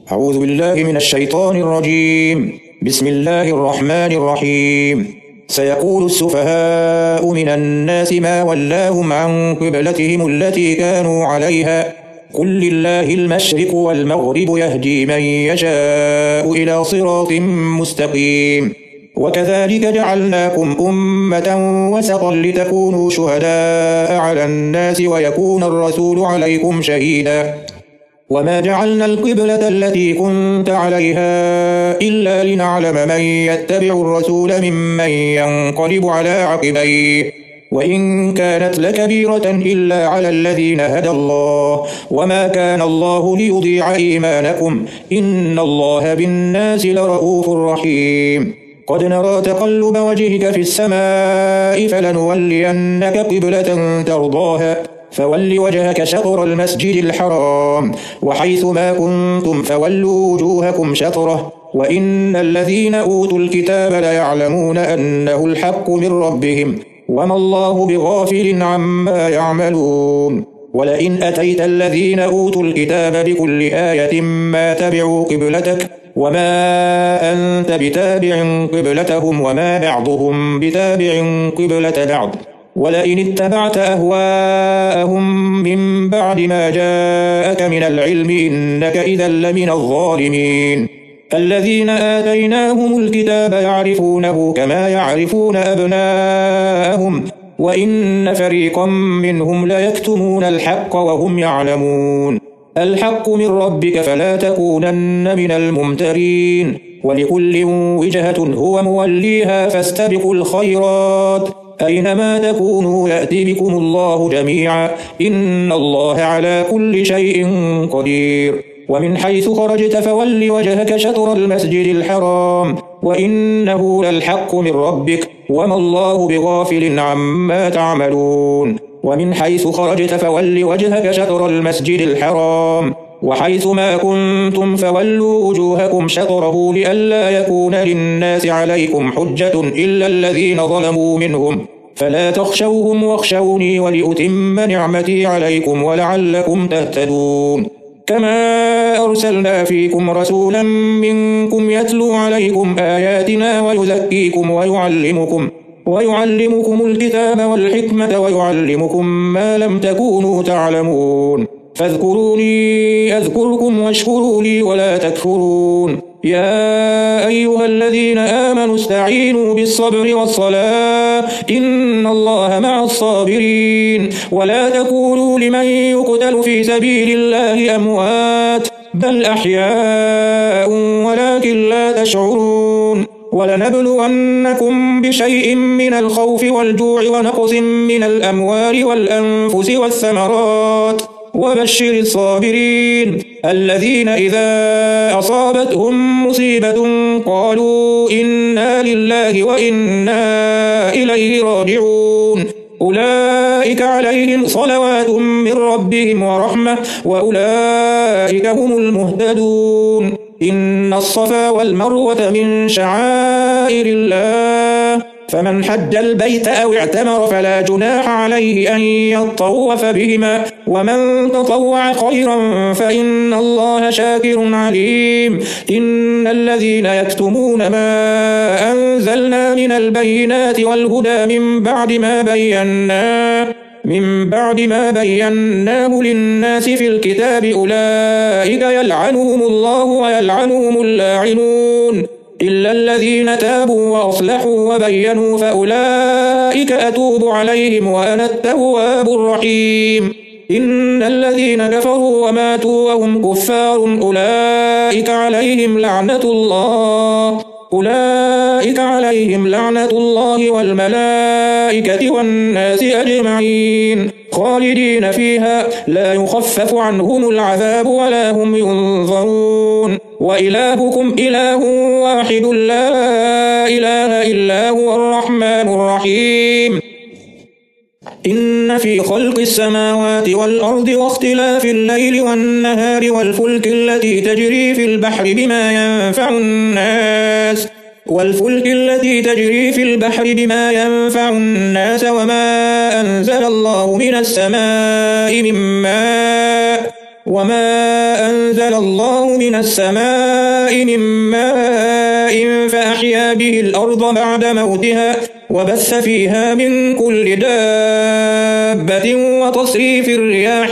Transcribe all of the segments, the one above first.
أعوذ بالله من الشيطان الرجيم. بسم الله الرحمن الرحيم. سيقول السفهاء من الناس ما ولاهم عن قبلتهم التي كانوا عليها قل لله المشرق والمغرب يهدي من يشاء إلى صراط مستقيم. وكذلك جعلناكم أمة وسطا لتكونوا شهداء على الناس ويكون الرسول عليكم شهيدا. وما جعلنا القبلة التي كنت عليها إلا لنعلم من يتبع الرسول ممن ينقلب على عقبيه وإن كانت لكبيرة إلا على الذين هدى الله وما كان الله ليضيع إيمانكم إن الله بالناس لرؤوف رحيم. قد نرى تقلب وجهك في السماء فلنولينك قبلة ترضاها فول وجهك شطر المسجد الحرام وحيث ما كنتم فولوا وجوهكم شطره وإن الذين أوتوا الكتاب ليعلمون أنه الحق من ربهم وما الله بغافل عما يعملون. ولئن أتيت الذين أوتوا الكتاب بكل آية ما تبعوا قبلتك وما أنت بتابع قبلتهم وما بعضهم بتابع قبلة بعض ولئن اتبعت أهواءهم من بعد ما جاءك من العلم إنك إذا لمن الظالمين. الذين آتيناهم الكتاب يعرفونه كما يعرفون أبناءهم وإن فريقا منهم ليكتمون الحق وهم يعلمون. الحق من ربك فلا تكونن من الممترين. ولكل وجهة هو موليها فاستبقوا الخيرات أينما تكونوا يأتي بكم الله جميعا إن الله على كل شيء قدير. ومن حيث خرجت فول وجهك شطر المسجد الحرام وإنه للحق من ربك وما الله بغافل عما تعملون. ومن حيث خرجت فول وجهك شطر المسجد الحرام وحيث ما كنتم فولوا وجوهكم شطره لئلا يكون للناس عليكم حجة إلا الذين ظلموا منهم فلا تخشوهم واخشوني ولأتم نعمتي عليكم ولعلكم تهتدون. كما أرسلنا فيكم رسولا منكم يتلو عليكم آياتنا ويزكيكم ويعلمكم الكتاب والحكمة ويعلمكم ما لم تكونوا تعلمون. فاذكروني أذكركم واشكروا لي ولا تكفرون. يا أيها الذين آمنوا استعينوا بالصبر والصلاة إن الله مع الصابرين. ولا تقولوا لمن يقتل في سبيل الله أموات بل أحياء ولكن لا تشعرون. ولنبلونكم بشيء من الخوف والجوع ونقص من الأموال والأنفس والثمرات وبشر الصابرين الذين إذا أصابتهم مصيبة قالوا إنا لله وإنا إليه راجعون. أولئك عليهم صلوات من ربهم ورحمة وأولئك هم المهتدون. إن الصفا والمروة من شعائر الله فمن حج البيت أو اعتمر فلا جناح عليه أن يطوف بهما ومن تطوع خيرا فإن الله شاكر عليم. إن الذين يكتمون ما أنزلنا من البينات والهدى من بعد ما بيناه للناس في الكتاب أولئك يلعنهم الله ويلعنهم اللاعنون إلا الذين تابوا وأصلحوا وبينوا فأولئك أتوب عليهم وأنا التواب الرحيم. إن الذين كفروا وماتوا وهم كفار أولئك عليهم لعنة الله والملائكة والناس أجمعين خالدين فيها لا يخفف عنهم العذاب ولا هم ينظرون. وإلهكم إله واحد لا إله إلا هو الرحمن الرحيم. إن في خلق السماوات والأرض واختلاف الليل والنهار والفلك التي تجري في البحر بما ينفع الناس وما أنزل الله من السماء من ماء وما أنزل الله من السماء من ماء فأحيا به الأرض بعد موتها وبث فيها من كل دابة وتصريف الرياح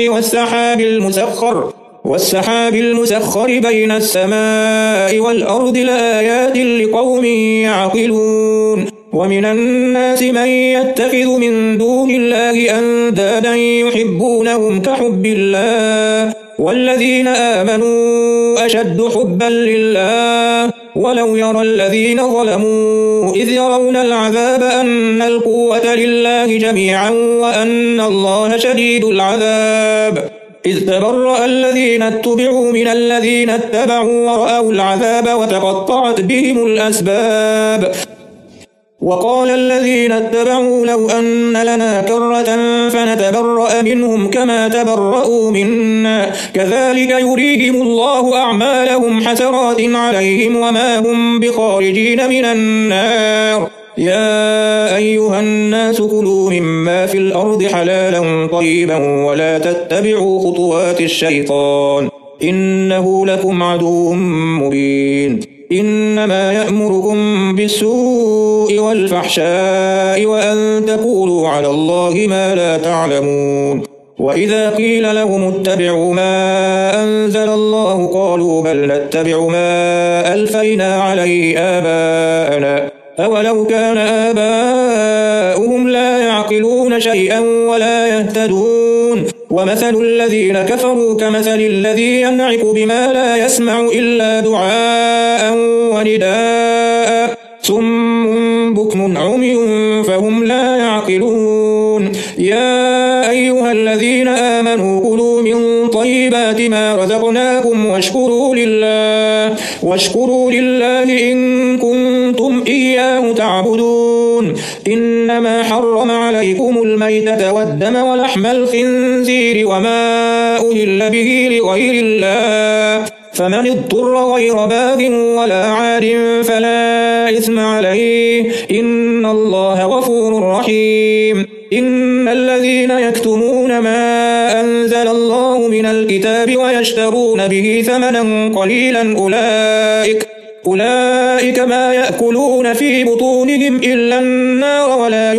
والسحاب المسخر بين السماء والأرض لآيات لقوم يعقلون ومن الناس من يتخذ من دون الله أندادا يحبونهم كحب الله والذين آمنوا أشد حبا لله ولو يرى الذين ظلموا إذ يرون العذاب أن القوة لله جميعا وأن الله شديد العذاب إذ تبرأ الذين اتبعوا من الذين اتبعوا ورأوا العذاب وتقطعت بهم الأسباب وقال الذين اتبعوا لو أن لنا كرة فنتبرأ منهم كما تبرأوا منا كذلك يريهم الله أعمالهم حسرات عليهم وما هم بخارجين من النار يا أيها الناس كلوا مما في الأرض حلالا طيبا ولا تتبعوا خطوات الشيطان إنه لكم عدو مبين إنما يأمركم بالسوء والفحشاء وأن تقولوا على الله ما لا تعلمون وإذا قيل لهم اتبعوا ما أنزل الله قالوا بل نتبع ما ألفينا عليه آباءنا أولو كان آباؤهم لا يعقلون شيئا ولا يهتدون ومثل الذين كفروا كمثل الذي ينعق بما لا يسمع إلا دعاء ونداء صم بكم عمي فهم لا يعقلون يا أيها الذين آمنوا كلوا من طيبات ما رزقناكم واشكروا لله إن كنتم إياه تعبدون إنما حرم عليكم الميتة والدم ولحم الخنزير وما أهل به لغير الله فمن اضطر غير باغ ولا عاد فلا إثم عليه إن الله غفور رحيم إن الذين يكتمون ما أنزل الله من الكتاب ويشترون به ثمنا قليلا أولئك ما يأكلون في بطونهم إلا النار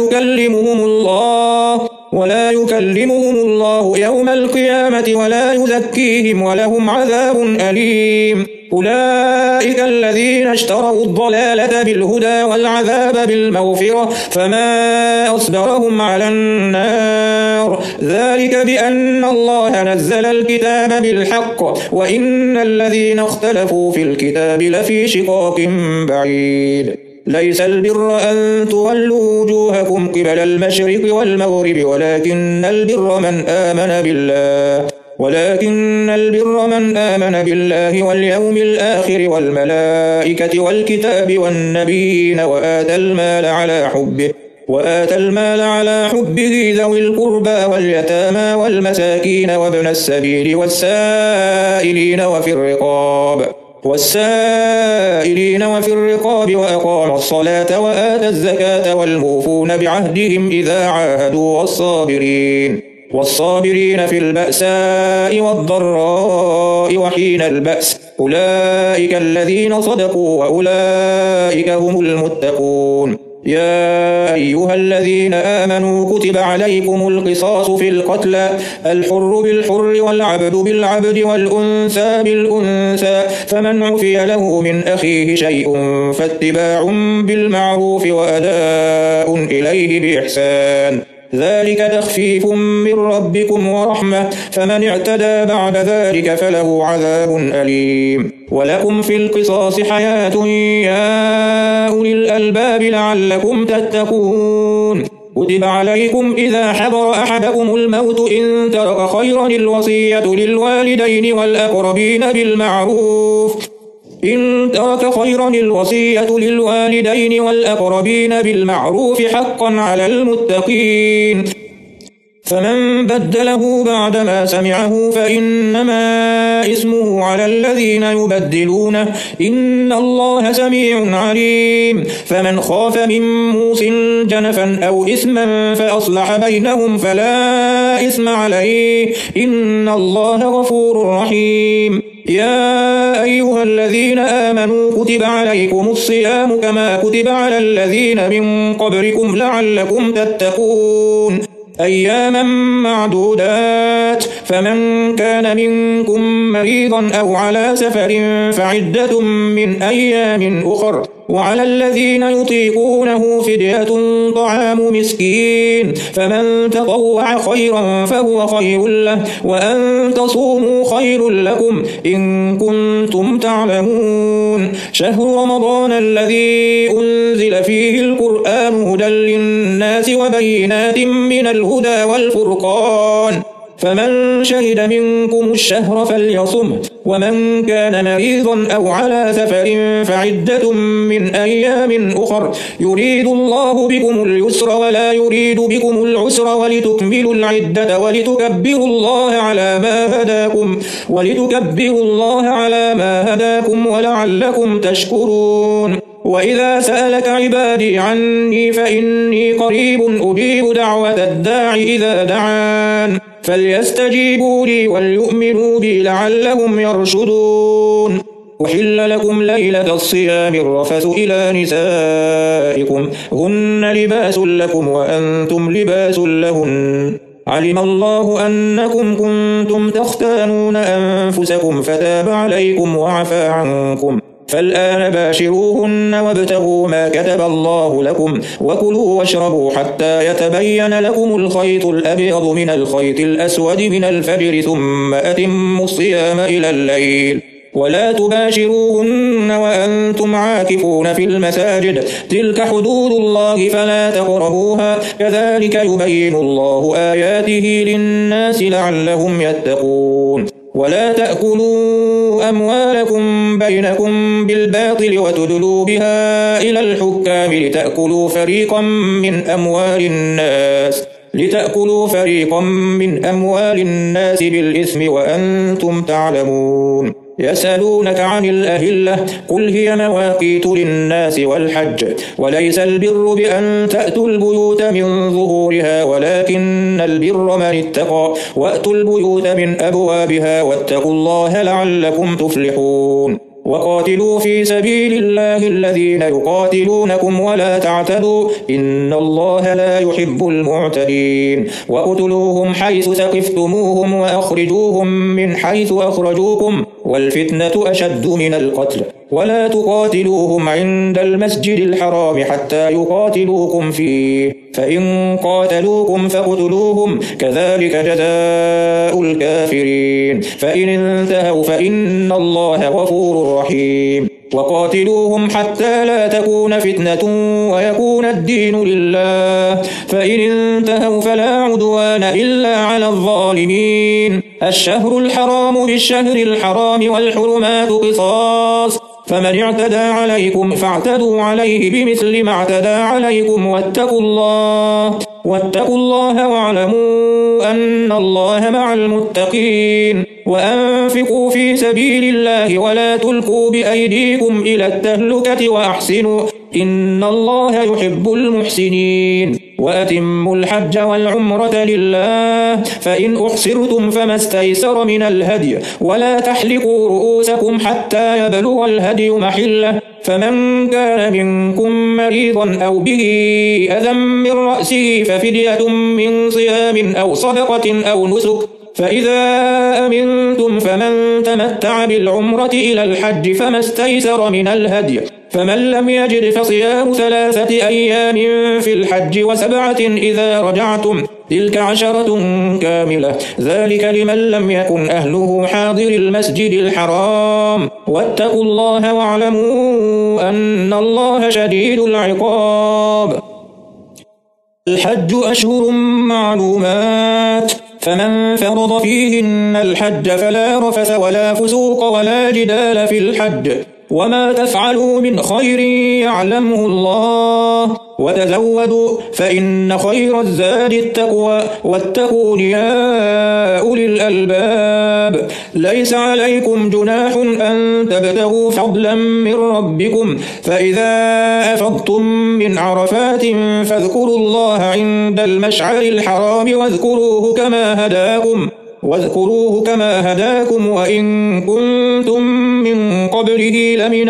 ولا يكلمهم الله يوم القيامة ولا يزكيهم ولهم عذاب أليم أولئك الذين اشتروا الضلالة بالهدى والعذاب بالمغفرة فما أصبرهم على النار ذلك بأن الله نزل الكتاب بالحق وإن الذين اختلفوا في الكتاب لفي شقاق بعيد ليس البر أن تولوا وجوهكم قبل المشرق والمغرب ولكن البر من آمن بالله واليوم الآخر والملائكة والكتاب والنبيين وآتى المال على حبه ذوي القربى واليتامى والمساكين وابن السبيل والسائلين وفي الرقاب وأقام الصلاة وآتى الزكاة والموفون بعهدهم إذا عاهدوا والصابرين في البأساء والضراء وحين البأس أولئك الذين صدقوا وأولئك هم المتقون يا أيها الذين آمنوا كتب عليكم القصاص في القتلى الحر بالحر والعبد بالعبد والأنثى بالأنثى فمن عفي له من أخيه شيء فاتباع بالمعروف وأداء إليه بإحسان ذلك تخفيف من ربكم ورحمة فمن اعتدى بعد ذلك فله عذاب أليم ولكم في القصاص حياة يا أولي الألباب لعلكم تتقون كتب عليكم إذا حضر أحدكم الموت إن ترك خيرا الوصية للوالدين والأقربين بالمعروف حقا على المتقين فمن بدله بعدما سمعه فإنما إثمه على الذين يبدلونه إن الله سميع عليم. فمن خاف من موص جنفا أو إثما فأصلح بينهم فلا إثم عليه إن الله غفور رحيم. يا أيها الذين آمنوا كتب عليكم الصيام كما كتب على الذين من قبلكم لعلكم تتقون أياما معدودات. فمن كان منكم مريضا أو على سفر فعدة من أيام أخر وعلى الذين يطيقونه فدية طعام مسكين فمن تطوع خيرا فهو خير له وأن تصوموا خير لكم إن كنتم تعلمون. شهر رمضان الذي أنزل فيه القرآن هدى للناس وبينات من الهدى والفرقان فمن شهد منكم الشهر فليصمه ومن كان مريضا أو على سفر فعدة من أيام أخر يريد الله بكم اليسر ولا يريد بكم العسر ولتكملوا العدة ولتكبروا الله على ما هداكم ولعلكم تشكرون. وإذا سألك عبادي عني فإني قريب أجيب دعوة الداع إذا دعان فليستجيبوا لي وليؤمنوا بي لعلهم يرشدون. أحل لكم ليلة الصيام الرفث إلى نسائكم هن لباس لكم وأنتم لباس لهن علم الله أنكم كنتم تختانون أنفسكم فتاب عليكم وعفى عنكم فالآن باشروهن وابتغوا ما كتب الله لكم وكلوا واشربوا حتى يتبين لكم الخيط الأبيض من الخيط الأسود من الفجر ثم أتموا الصيام إلى الليل ولا تباشروهن وأنتم عاكفون في المساجد تلك حدود الله فلا تقربوها كذلك يبين الله آياته للناس لعلهم يتقون. ولا تأكلوا أموالكم بينكم بالباطل وتدلوا بها إلى الحكام لتأكلوا فريقا من أموال الناس بالإثم وأنتم تعلمون. يسألونك عن الأهلة قل هي مواقيت للناس والحج وليس البر بأن تأتوا البيوت من ظهورها ولكن البر من اتقى وأتوا البيوت من أبوابها واتقوا الله لعلكم تفلحون. وقاتلوا في سبيل الله الذين يقاتلونكم ولا تعتدوا إن الله لا يحب المعتدين. وقتلوهم حيث ثقفتموهم وأخرجوهم من حيث أخرجوكم والفتنة أشد من القتل ولا تقاتلوهم عند المسجد الحرام حتى يقاتلوكم فيه فإن قاتلوكم فاقتلوهم كذلك جزاء الكافرين فإن انتهوا فإن الله غفور رحيم. وقاتلوهم حتى لا تكون فتنة ويكون الدين لله فإن انتهوا فلا عدوان إلا على الظالمين. الشهر الحرام بالشهر الحرام والحرمات قصاص فمن اعتدى عليكم فاعتدوا عليه بمثل ما اعتدى عليكم واتقوا الله واعلموا أن الله مع المتقين. وأنفقوا في سبيل الله ولا تلقوا بأيديكم إلى التهلكة وأحسنوا إن الله يحب المحسنين. وأتموا الحج والعمرة لله فإن أحصرتم فما استيسر من الهدي ولا تحلقوا رؤوسكم حتى يبلغ الهدي محله فمن كان منكم مريضا أو به أذى من رأسه ففدية من صيام أو صدقة أو نسك فإذا أمنتم فمن تمتع بالعمرة إلى الحج فما استيسر من الهدي فمن لم يجد فصيام 3 أيام في الحج و7 إذا رجعتم تلك 10 كاملة ذلك لمن لم يكن أهله حاضر المسجد الحرام واتقوا الله واعلموا أن الله شديد العقاب. الحج أشهر معلومات فمن فرض فيهن الحج فلا رفث ولا فسوق ولا جدال في الحج وما تفعلوا من خير يعلمه الله وتزودوا فإن خير الزاد التقوى واتقون يا أولي الألباب. ليس عليكم جناح أن تبتغوا فضلا من ربكم فإذا أفضتم من عرفات فاذكروا الله عند المشعر الحرام واذكروه كما هداكم وإن كنتم من قبله لمن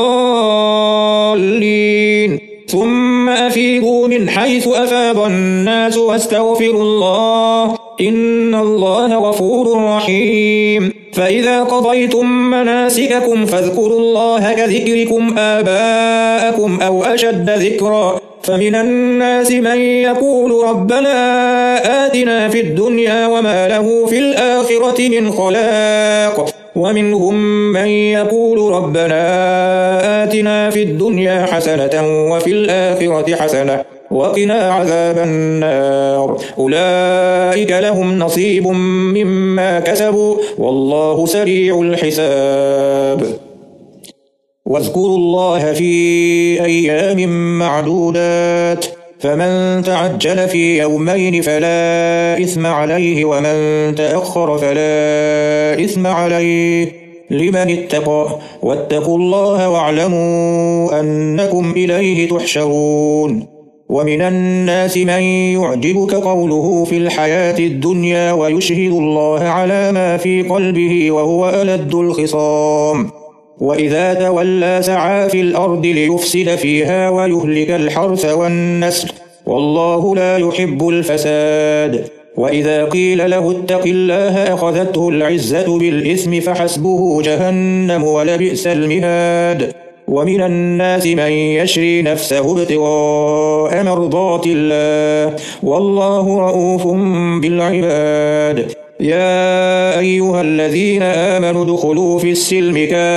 الضالين. ثم أفيضوا من حيث أفاض الناس واستغفروا الله إن الله غفور رحيم. فإذا قضيتم مناسككم فاذكروا الله كذكركم آباءكم أو أشد ذكرا. فمن الناس من يقول ربنا آتنا في الدنيا وما له في الآخرة من خلاق ومنهم من يقول ربنا آتنا في الدنيا حسنة وفي الآخرة حسنة وقنا عذاب النار. أولئك لهم نصيب مما كسبوا والله سريع الحساب. واذكروا الله في أيام معدودات فمن تعجل في يومين فلا إثم عليه ومن تأخر فلا إثم عليه لمن اتقى واتقوا الله واعلموا أنكم إليه تحشرون. ومن الناس من يعجبك قوله في الحياة الدنيا ويشهد الله على ما في قلبه وهو ألد الخصام وإذا تولى سعى في الأرض ليفسد فيها ويهلك الحرث والنسل والله لا يحب الفساد. وإذا قيل له اتق الله أخذته العزة بالإثم فحسبه جهنم ولبئس المهاد. ومن الناس من يشري نفسه ابتغاء مرضات الله والله رؤوف بالعباد. يا أيها الذين آمنوا ادخلوا في السلم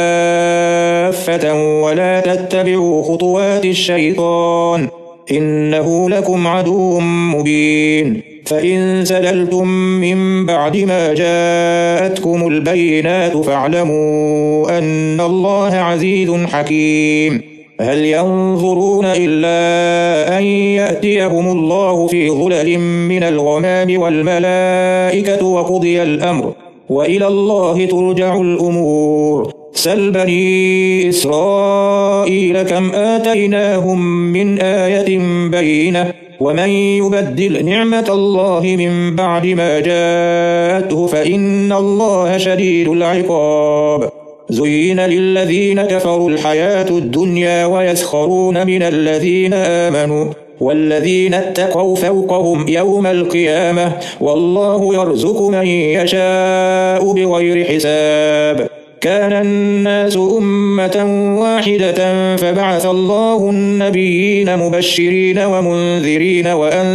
كافة ولا تتبعوا خطوات الشيطان إنه لكم عدو مبين. فإن سللتم من بعد ما جاءتكم البينات فاعلموا أن الله عزيز حكيم. هل ينظرون إلا أن يأتيهم الله في ظلل من الغمام والملائكة وقضي الأمر وإلى الله ترجع الأمور. سل بني إسرائيل كم آتيناهم من آية بينة ومن يبدل نعمة الله من بعد ما جاءته فإن الله شديد العقاب. زين للذين كفروا الحياة الدنيا ويسخرون من الذين آمنوا والذين اتقوا فوقهم يوم القيامة والله يرزق من يشاء بغير حساب. كان الناس أمة واحدة فبعث الله النبيين مبشرين ومنذرين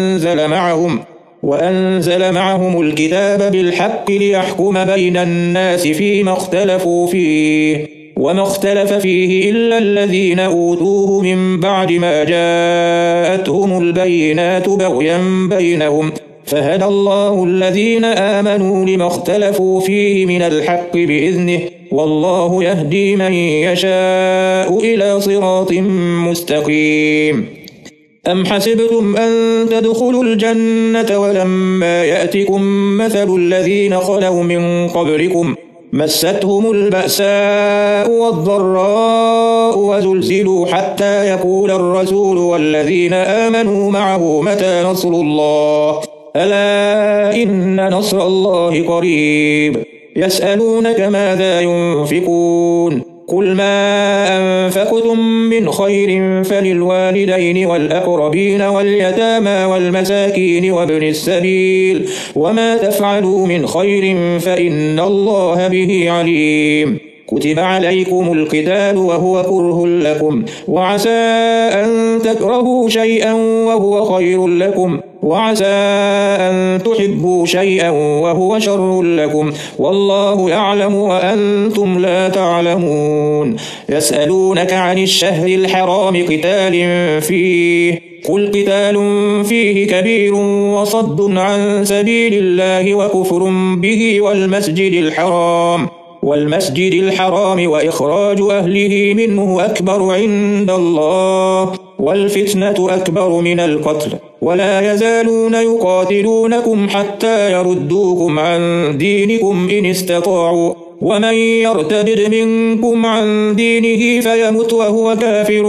وأنزل معهم الكتاب بالحق ليحكم بين الناس فيما اختلفوا فيه وما اختلف فيه إلا الذين أوتوه من بعد ما جاءتهم البينات بغيا بينهم فهدى الله الذين آمنوا لما اختلفوا فيه من الحق بإذنه والله يهدي من يشاء إلى صراط مستقيم. أم حسبتم أن تدخلوا الجنة ولما يأتكم مثل الذين خلوا من قبلكم مستهم البأساء والضراء وزلزلوا حتى يقول الرسول والذين آمنوا معه متى نصر الله ألا إن نصر الله قريب. يسألونك ماذا ينفقون قل ما أنفقتم من خير فللوالدين والأقربين واليتامى والمساكين وابن السبيل وما تفعلوا من خير فإن الله به عليم. كتب عليكم القتال وهو كره لكم وعسى أن تكرهوا شيئا وهو خير لكم وعسى أن تحبوا شيئا وهو شر لكم والله يعلم وأنتم لا تعلمون. يسألونك عن الشهر الحرام قتال فيه قل قتال فيه كبير وصد عن سبيل الله وكفر به والمسجد الحرام والمسجد الحرام وإخراج أهله منه أكبر عند الله والفتنة أكبر من القتل ولا يزالون يقاتلونكم حتى يردوكم عن دينكم إن استطاعوا ومن يرتد منكم عن دينه فيمت وهو كافر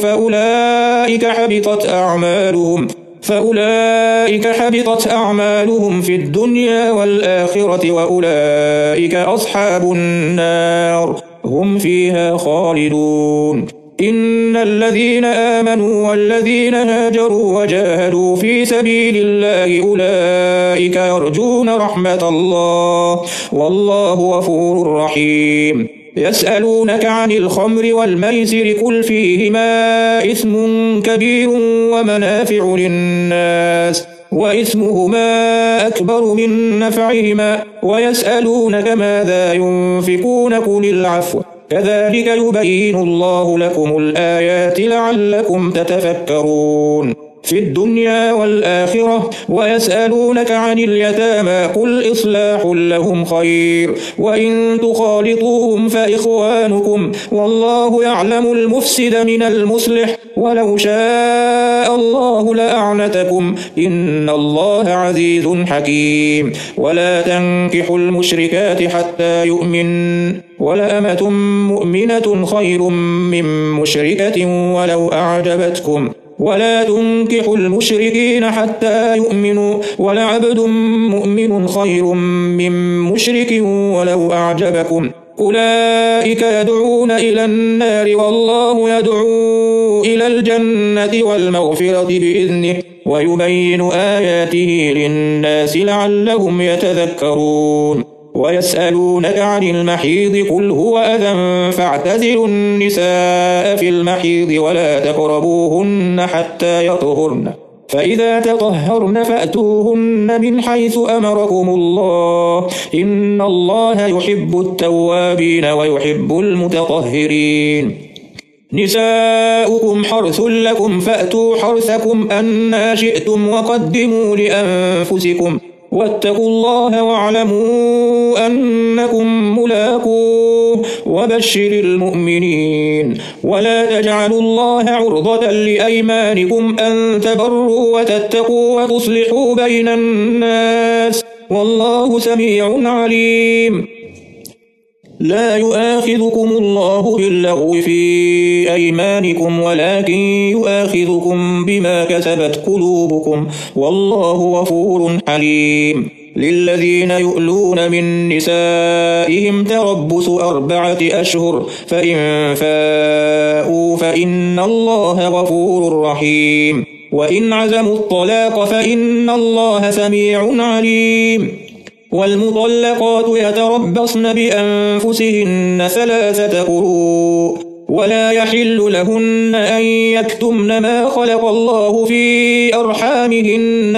فأولئك حبطت أعمالهم في الدنيا والآخرة وأولئك أصحاب النار هم فيها خالدون. إن الذين آمنوا والذين هاجروا وجاهدوا في سبيل الله أولئك يرجون رحمة الله والله غفور رحيم. يسألونك عن الخمر والميسر قل فيهما إثم كبير ومنافع للناس وإثمهما أكبر من نفعهما ويسألونك ماذا ينفقون قل العفو كذلك يبين الله لكم الآيات لعلكم تتفكرون في الدنيا والآخرة. ويسألونك عن اليتامى قل إصلاح لهم خير وإن تخالطوهم فإخوانكم والله يعلم المفسد من المصلح ولو شاء الله لأعنتكم إن الله عزيز حكيم. ولا تنكحوا المشركات حتى يؤمن ولأمة مؤمنة خير من مشركة ولو أعجبتكم ولا تنكحوا المشركين حتى يؤمنوا ولعبد مؤمن خير من مشرك ولو أعجبكم أولئك يدعون إلى النار والله يدعو إلى الجنة والمغفرة بإذنه ويبين آياته للناس لعلهم يتذكرون. ويسألونك عن المحيض قل هو أذى فاعتزلوا النساء في المحيض ولا تقربوهن حتى يطهرن فإذا تطهرن فأتوهن من حيث أمركم الله إن الله يحب التوابين ويحب المتطهرين. نساؤكم حرث لكم فأتوا حرثكم أنى شئتم وقدموا لأنفسكم واتقوا الله واعلموا أنكم ملاقوه وبشر المؤمنين. ولا تجعلوا الله عرضة لأيمانكم أن تبروا وتتقوا وتصلحوا بين الناس والله سميع عليم. لا يؤاخذكم الله باللغو في أيمانكم ولكن يؤاخذكم بما كسبت قلوبكم والله غفور حليم. للذين يؤلون من نسائهم تربص 4 أشهر فإن فاءوا فإن الله غفور رحيم. وإن عزموا الطلاق فإن الله سميع عليم. والمطلقات يتربصن بأنفسهن 3 قروء ولا يحل لهن أن يكتمن ما خلق الله في أرحامهن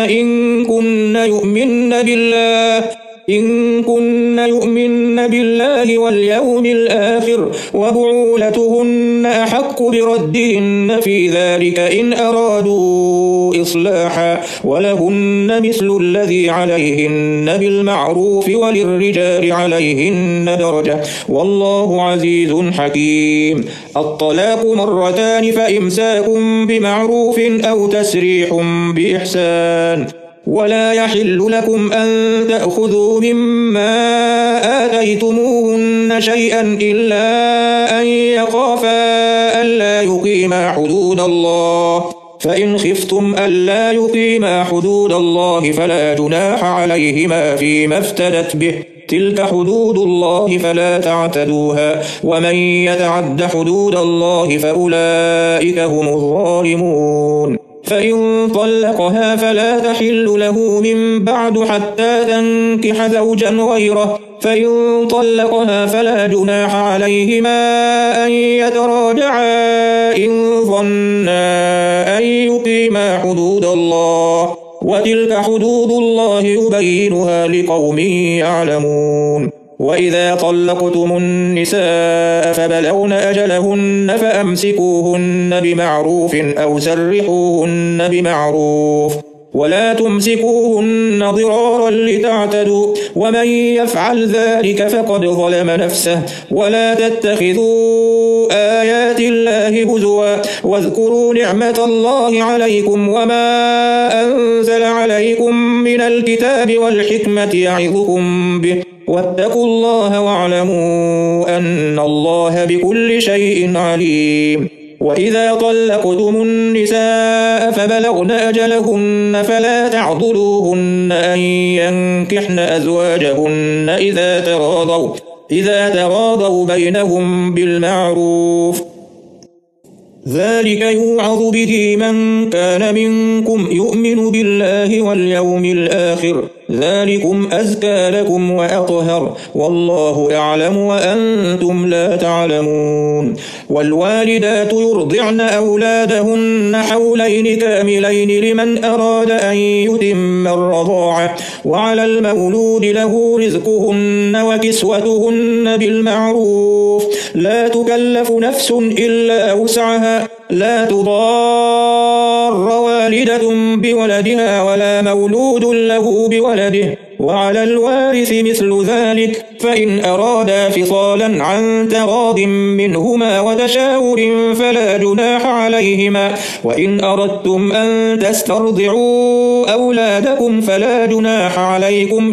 إن كن يؤمن بالله واليوم الآخر وبعولتهن أحق بردهن في ذلك إن أرادوا إصلاحا ولهن مثل الذي عليهن بالمعروف وللرجال عليهن درجة والله عزيز حكيم. الطلاق 2 مرتان فإمساك بمعروف أو تسريح بإحسان. ولا يحل لكم أن تأخذوا مما آتيتموهن شيئا إلا أن يخافا ألا يقيما حدود الله فإن خفتم ألا يقيما حدود الله فلا جناح عليهما فيما افتدت به تلك حدود الله فلا تعتدوها ومن يتعد حدود الله فأولئك هم الظالمون. فإن طلقها فلا تحل له من بعد حتى تنكح زوجا غيره فإن طلقها فلا جناح عليهما أن يتراجعا إن ظنا أن يقيما حدود الله وتلك حدود الله يبينها لقوم يعلمون. وإذا طلقتم النساء فبلغن أجلهن فأمسكوهن بمعروف أو سرحوهن بمعروف ولا تمسكوهن ضرارا لتعتدوا ومن يفعل ذلك فقد ظلم نفسه ولا تتخذوا آيات الله هزوا واذكروا نعمة الله عليكم وما أنزل عليكم من الكتاب والحكمة يعظكم به واتقوا الله واعلموا أن الله بكل شيء عليم. وإذا طلقتم النساء فبلغن أجلهن فلا تعضلوهن أن ينكحن أزواجهن إذا تراضوا بينهم بالمعروف ذلك يوعظ به من كان منكم يؤمن بالله واليوم الآخر ذلكم أزكى لكم وأطهر والله أعلم وأنتم لا تعلمون. والوالدات يرضعن أولادهن حولين كاملين لمن أراد أن يتم الرضاعة وعلى المولود له رزقهن وكسوتهن بالمعروف لا تكلف نفس إلا وسعها لا تضار والدة بولدها ولا مولود له بولده وعلى الوارث مثل ذلك فإن أرادا فصالا عن تراض منهما وتشاور فلا جناح عليهما وإن أردتم أن تسترضعوا أولادكم فلا جناح عليكم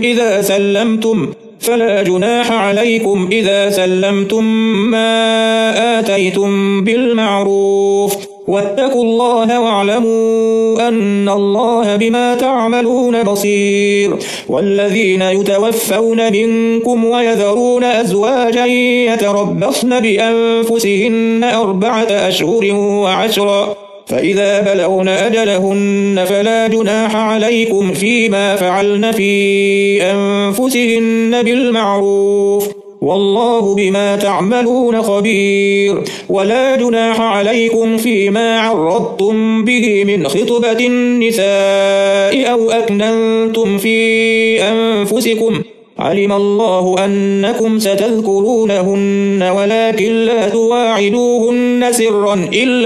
إذا سلمتم ما آتيتم بالمعروف واتقوا الله واعلموا أن الله بما تعملون بصير. والذين يتوفون منكم ويذرون أزواجا يتربصن بأنفسهن 4 أشهر وعشرا فإذا بلغن أجلهن فلا جناح عليكم فيما فعلن في أنفسهن بالمعروف والله بما تعملون خبير. ولا جناح عليكم فيما عرضتم به من خطبة النساء أو أكننتم في أنفسكم علم الله أنكم ستذكرونهن ولكن لا تواعدوهن سرا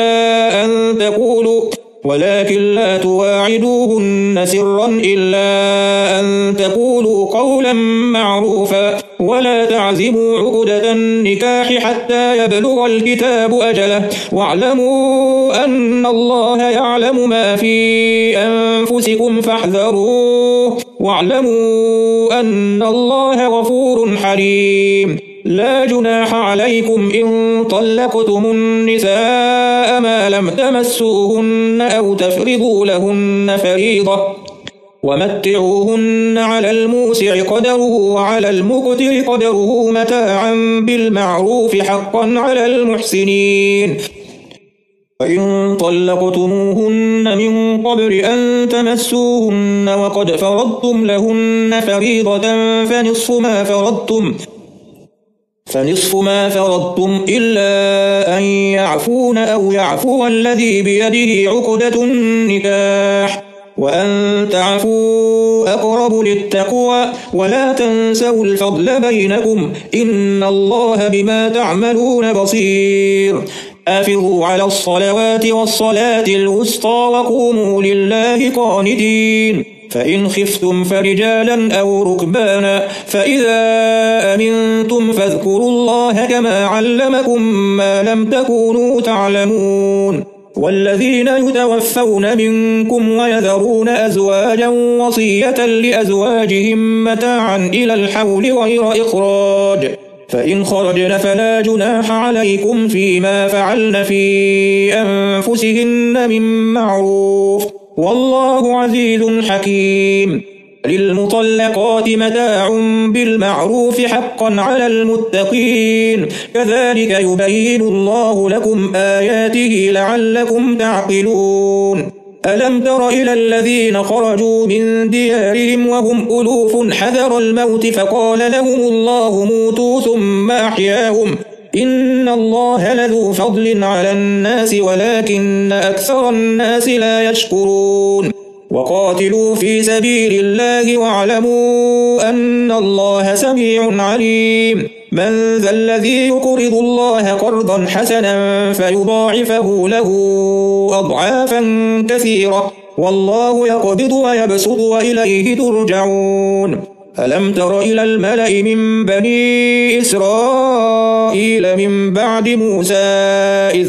إلا أن تقولوا قولا معروفا ولا تعزموا عقدة النكاح حتى يبلغ الكتاب أجله واعلموا أن الله يعلم ما في أنفسكم فاحذروه واعلموا أن الله غفور حليم. لا جناح عليكم إن طلقتم النساء ما لم تمسوهن أو تفرضوا لهن فريضة ومتعوهن على الموسع قدره وعلى المقتر قدره متاعا بالمعروف حقا على المحسنين. وإن طلقتموهن من قبل أن تمسوهن وقد فرضتم لهن فريضة فنصف ما فرضتم إلا أن يعفون أو يعفو الذي بيده عقدة النكاح وأن تعفوا أقرب للتقوى ولا تنسوا الفضل بينكم إن الله بما تعملون بصير. حافظوا على الصلوات والصلاة الوسطى وقوموا لله قانتين فإن خفتم فرجالا أو ركبانا فإذا أمنتم فاذكروا الله كما علمكم ما لم تكونوا تعلمون. والذين يتوفون منكم ويذرون أزواجا وصية لأزواجهم متاعا إلى الحول غير إخراج فإن خرجن فلا جناح عليكم فيما فعلن في أنفسهن من معروف والله عزيز حكيم. للمطلقات متاع بالمعروف حقا على المتقين كذلك يبين الله لكم آياته لعلكم تعقلون. ألم تر إلى الذين خرجوا من ديارهم وهم ألوف حذر الموت فقال لهم الله موتوا ثم أحياهم إن الله لذو فضل على الناس ولكن أكثر الناس لا يشكرون. وقاتلوا في سبيل الله واعلموا أن الله سميع عليم. من ذا الذي يقرض الله قرضا حسنا فيضاعفه له أضعافا كثيرة والله يقبض ويبسط وإليه ترجعون ألم تر إلى الملأ من بني إسرائيل من بعد موسى إذ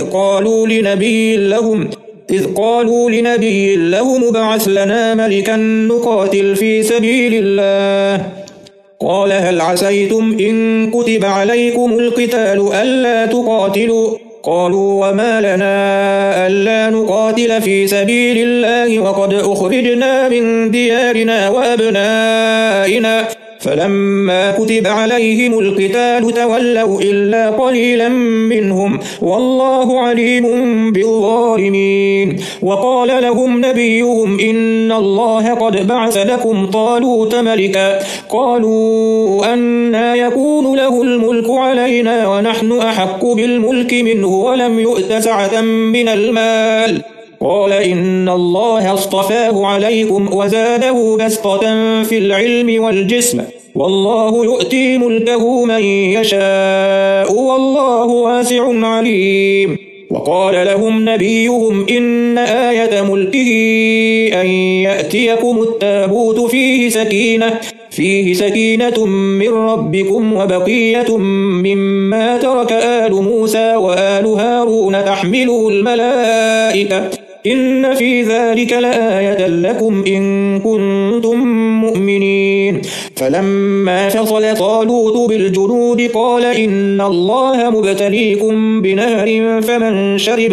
قالوا لنبي لهم ابعث لنا ملكا نقاتل في سبيل الله قال هل عسيتم إن كتب عليكم القتال ألا تقاتلوا قالوا وما لنا ألا نقاتل في سبيل الله وقد أخرجنا من ديارنا وأبنائنا فلما كتب عليهم القتال تولوا إلا قليلا منهم والله عليم بالظالمين وقال لهم نبيهم إن الله قد بعث لكم طالوت ملكا قالوا أنى يكون له الملك علينا ونحن أحق بالملك منه ولم يؤت سعة من المال قال إن الله اصطفاه عليكم وزاده بسطة في العلم والجسم والله يؤتي ملكه من يشاء والله واسع عليم وقال لهم نبيهم إن آية ملكه أن يأتيكم التابوت فيه سكينة من ربكم وبقية مما ترك آل موسى وآل هارون تحمله الملائكة إن في ذلك لآية لكم إن كنتم مؤمنين فلما فصل طالوت بالجنود قال إن الله مبتليكم بنهر فمن شرب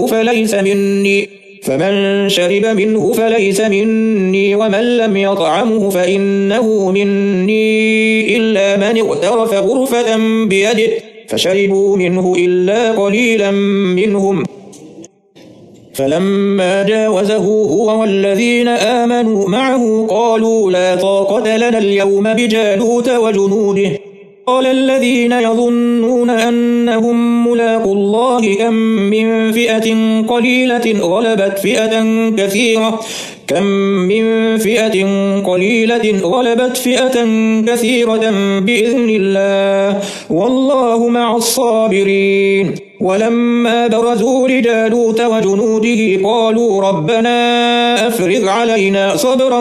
منه فليس مني ومن لم يطعمه فإنه مني إلا من اغترف غرفة بيده فشربوا منه إلا قليلا منهم فلما جاوزه هو والذين آمنوا معه قالوا لا طاقة لنا اليوم بجالوت وجنوده قال الذين يظنون أنهم ملاقوا الله كم من فئة قليلة غلبت فئة كثيرة بإذن الله والله مع الصابرين ولما برزوا لجالوت وجنوده قالوا ربنا أفرغ علينا صبرا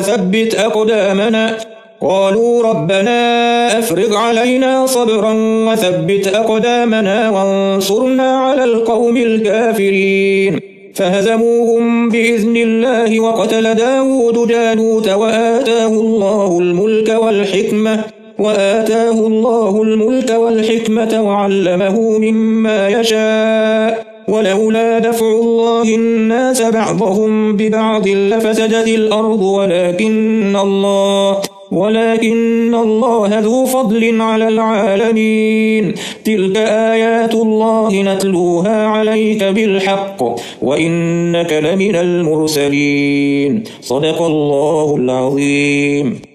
وثبت أقدامنا وانصرنا على القوم الكافرين فهزموهم بإذن الله وقتل داود جالوت وآتاه الله الملك والحكمة وعلمه مما يشاء ولولا دفع الله الناس بعضهم ببعض لفسدت الأرض ولكن الله ذو فضل على العالمين تلك آيات الله نتلوها عليك بالحق وإنك لمن المرسلين صدق الله العظيم.